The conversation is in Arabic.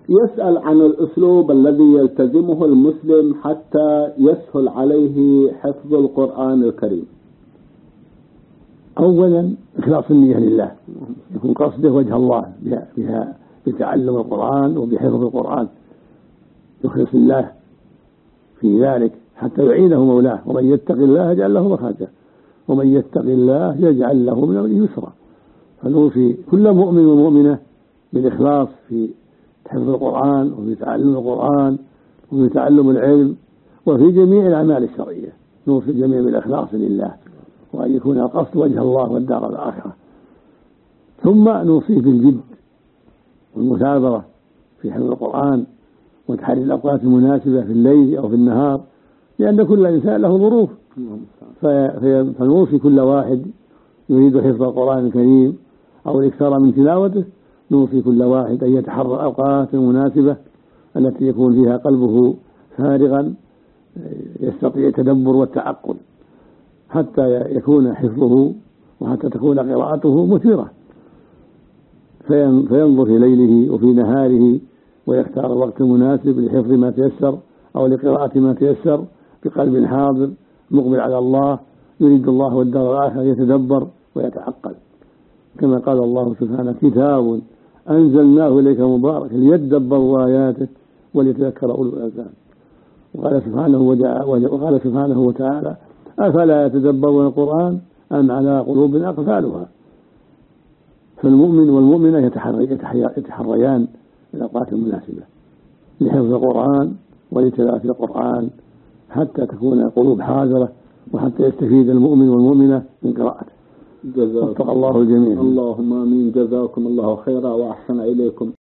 يسأل عن الأسلوب الذي يلتزمه المسلم حتى يسهل عليه حفظ القرآن الكريم. أولا إخلاص النية لله، يكون قصده وجه الله بها بتعلم القرآن وبحفظ القرآن، يخلص الله في ذلك حتى يعينه مولاه. ومن يتق الله يجعل له مخرجا ومن يتق الله يجعل له من أمره يسرا. فنوصي كل مؤمن ومؤمنة بالإخلاص في حفظ القرآن وفي تعلم القرآن وفي تعلم العلم وفي جميع الأعمال الشرعية. نوصي الجميع بالإخلاص لله وأن يكون القصد وجه الله والدار الآخرة. ثم نوصيه بالجد والمثابرة في حفظ القرآن وتحري الأوقات المناسبة في الليل أو في النهار، لأن كل إنسان له ظروف. فنوصي كل واحد يريد حفظ القرآن الكريم أو الإكثار من تلاوته، نوصي كل واحد أن يتحرى الأوقات المناسبة التي يكون فيها قلبه فارغا يستطيع التدبر والتعقل، حتى يكون حفظه وحتى تكون قراءته مثمرة، فينظر في ليله وفي نهاره ويختار الوقت المناسب لحفظ ما تيسر أو لقراءة ما تيسر بقلب حاضر مقبل على الله يريد الله والدار الآخرة، يتدبر ويتعقل. كما قال الله سبحانه: كتاب أنزلناه إليك مبارك ليدبروا آياته وليتذكر أولو الألباب. وقال سبحانه وتعالى: أفلا يتدبرون القرآن أم على قلوب أقفالها. فالمؤمن والمؤمنة يتحريان الأوقات المناسبة لحفظ القرآن ولتلاوة القرآن حتى تكون القلوب حاضرة وحتى يستفيد المؤمن والمؤمنة من قراءته. وفق الله الجميع. اللهم آمين. جزاكم الله خيرا وأحسن إليكم.